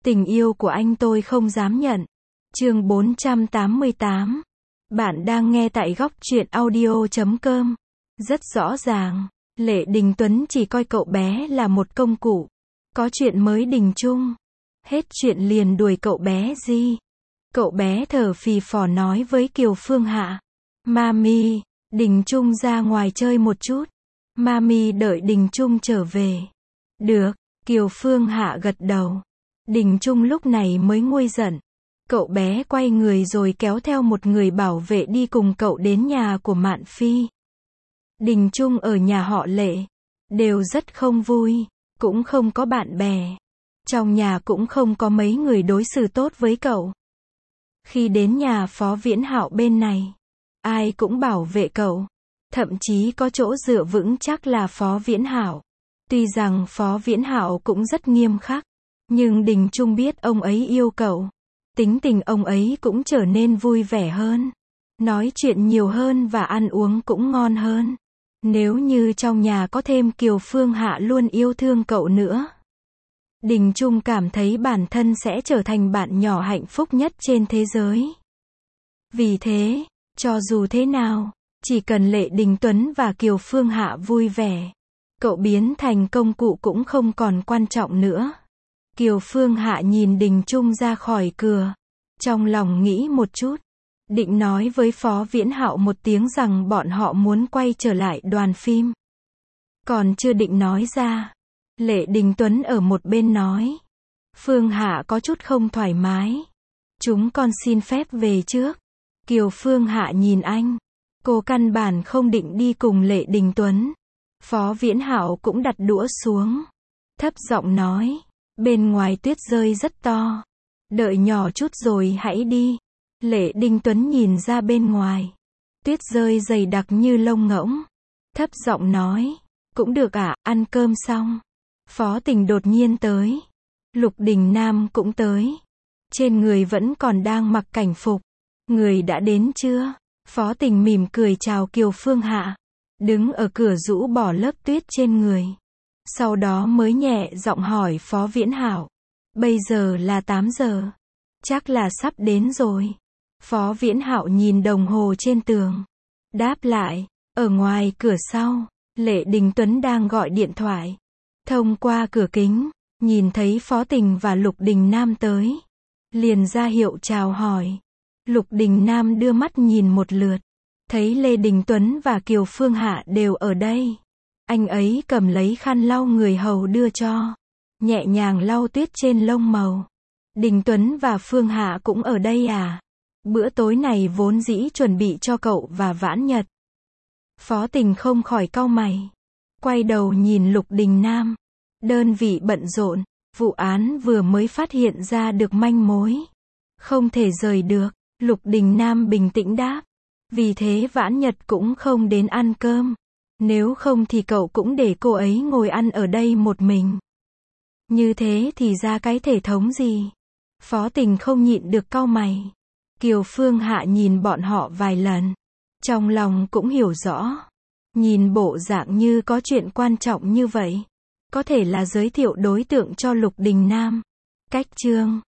Tình yêu của anh tôi không dám nhận. Chương 488. Bạn đang nghe tại góc truyện audio.com. Rất rõ ràng, Lệ Đình Tuấn chỉ coi cậu bé là một công cụ. Có chuyện mới Đình Chung. Hết chuyện liền đuổi cậu bé gì. Cậu bé thở phì phò nói với Kiều Phương Hạ. Mami, Đình Chung ra ngoài chơi một chút. Mami đợi Đình Chung trở về. Được, Kiều Phương Hạ gật đầu. Đình Chung lúc này mới nguôi giận. Cậu bé quay người rồi kéo theo một người bảo vệ đi cùng cậu đến nhà của Mạn Phi. Đình Chung ở nhà họ Lệ. Đều rất không vui. Cũng không có bạn bè. Trong nhà cũng không có mấy người đối xử tốt với cậu. Khi đến nhà Phó Viễn Hạo bên này, ai cũng bảo vệ cậu. Thậm chí có chỗ dựa vững chắc là Phó Viễn Hạo. Tuy rằng Phó Viễn Hạo cũng rất nghiêm khắc, nhưng Đình Chung biết ông ấy yêu cậu. Tính tình ông ấy cũng trở nên vui vẻ hơn. Nói chuyện nhiều hơn và ăn uống cũng ngon hơn. Nếu như trong nhà có thêm Kiều Phương Hạ luôn yêu thương cậu nữa, Đình Chung cảm thấy bản thân sẽ trở thành bạn nhỏ hạnh phúc nhất trên thế giới. Vì thế, cho dù thế nào, chỉ cần Lệ Đình Tuấn và Kiều Phương Hạ vui vẻ, cậu biến thành công cụ cũng không còn quan trọng nữa. Kiều Phương Hạ nhìn Đình Chung ra khỏi cửa. Trong lòng nghĩ một chút. Định nói với Phó Viễn Hạo một tiếng rằng bọn họ muốn quay trở lại đoàn phim. Còn chưa định nói ra. Lệ Đình Tuấn ở một bên nói. Phương Hạ có chút không thoải mái. Chúng con xin phép về trước. Kiều Phương Hạ nhìn anh. Cô căn bản không định đi cùng Lệ Đình Tuấn. Phó Viễn Hạo cũng đặt đũa xuống. Thấp giọng nói. Bên ngoài tuyết rơi rất to. Đợi nhỏ chút rồi hãy đi. Lệ Đình Tuấn nhìn ra bên ngoài. Tuyết rơi dày đặc như lông ngỗng. Thấp giọng nói. Cũng được ạ, ăn cơm xong. Phó Tình đột nhiên tới. Lục Đình Nam cũng tới. Trên người vẫn còn đang mặc cảnh phục. Người đã đến chưa? Phó Tình mỉm cười chào Kiều Phương Hạ. Đứng ở cửa rũ bỏ lớp tuyết trên người. Sau đó mới nhẹ giọng hỏi Phó Viễn Hạo. Bây giờ là 8 giờ. Chắc là sắp đến rồi. Phó Viễn Hạo nhìn đồng hồ trên tường. Đáp lại. Ở ngoài cửa sau, Lệ Đình Tuấn đang gọi điện thoại. Thông qua cửa kính, nhìn thấy Phó Tình và Lục Đình Nam tới. Liền ra hiệu chào hỏi. Lục Đình Nam đưa mắt nhìn một lượt. Thấy Lê Đình Tuấn và Kiều Phương Hạ đều ở đây. Anh ấy cầm lấy khăn lau người hầu đưa cho. Nhẹ nhàng lau tuyết trên lông màu. Đình Tuấn và Phương Hạ cũng ở đây à? Bữa tối này vốn dĩ chuẩn bị cho cậu và Vãn Nhật. Phó Tình không khỏi cau mày. Quay đầu nhìn Lục Đình Nam. Đơn vị bận rộn. Vụ án vừa mới phát hiện ra được manh mối. Không thể rời được. Lục Đình Nam bình tĩnh đáp. Vì thế Vãn Nhật cũng không đến ăn cơm. Nếu không thì cậu cũng để cô ấy ngồi ăn ở đây một mình. Như thế thì ra cái thể thống gì? Phó Tình không nhịn được cau mày. Kiều Phương Hạ nhìn bọn họ vài lần. Trong lòng cũng hiểu rõ. Nhìn bộ dạng như có chuyện quan trọng như vậy. Có thể là giới thiệu đối tượng cho Lục Đình Nam. Cách chương